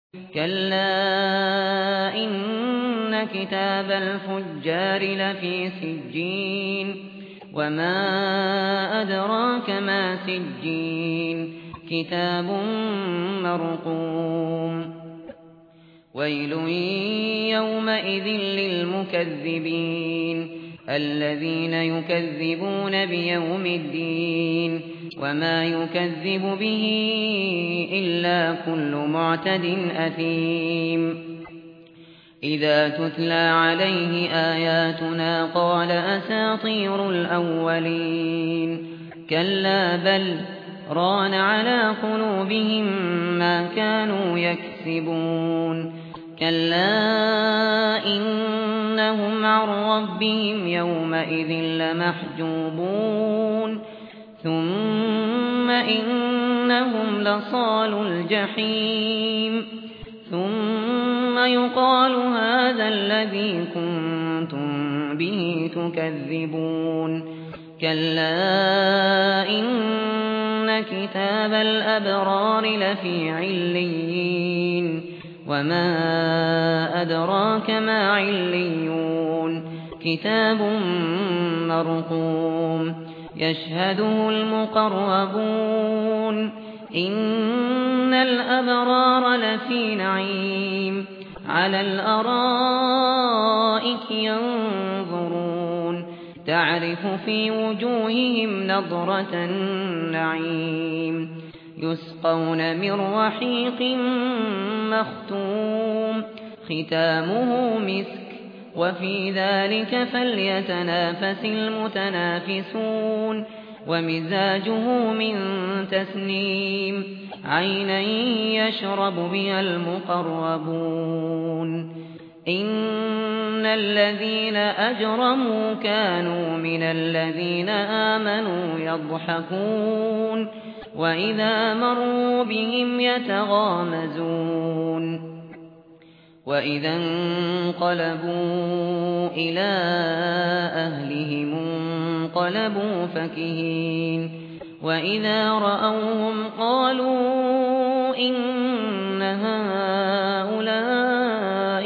كلا إن كتاب الفجار لفي سجين وما أدراك ما سجين كتاب مرقوم ويل يومئذ للمكذبين الذين يكذبون بيوم الدين وما يكذب به إلا كل معتد أثيم إذا تتلى عليه آياتنا قال أساطير الأولين كلا بل ران على قلوبهم ما كانوا يكسبون كلا إنهم عن ربهم يومئذ لمحجوبون ثم إنهم لصالو الجحيم ثم يقال هذا الذي كنتم به تكذبون كلا إن كتاب الأبرار لفي عليين وما أدراك ما عليون كتاب مرقوم يشهده المقربون إن الأبرار لفي نعيم على الأرائك ينظرون تعرف في وجوههم نضرة النعيم يسقون من رحيق مختوم ختامه مسك وفي ذلك فليتنافس المتنافسون ومزاجه من تسنيم عينا يشرب بها المقربون إن الذين أجرموا كانوا من الذين آمنوا يضحكون وإذا مروا بهم يتغامزون وإذا انقلبوا إلى أهلهم انقلبوا فكهين وإذا رأوهم قالوا إن هؤلاء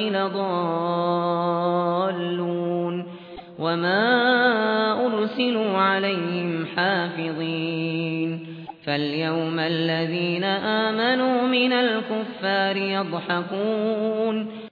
لضالون وما أرسلوا عليهم حافظين فاليوم الذين آمنوا من الكفار يضحكون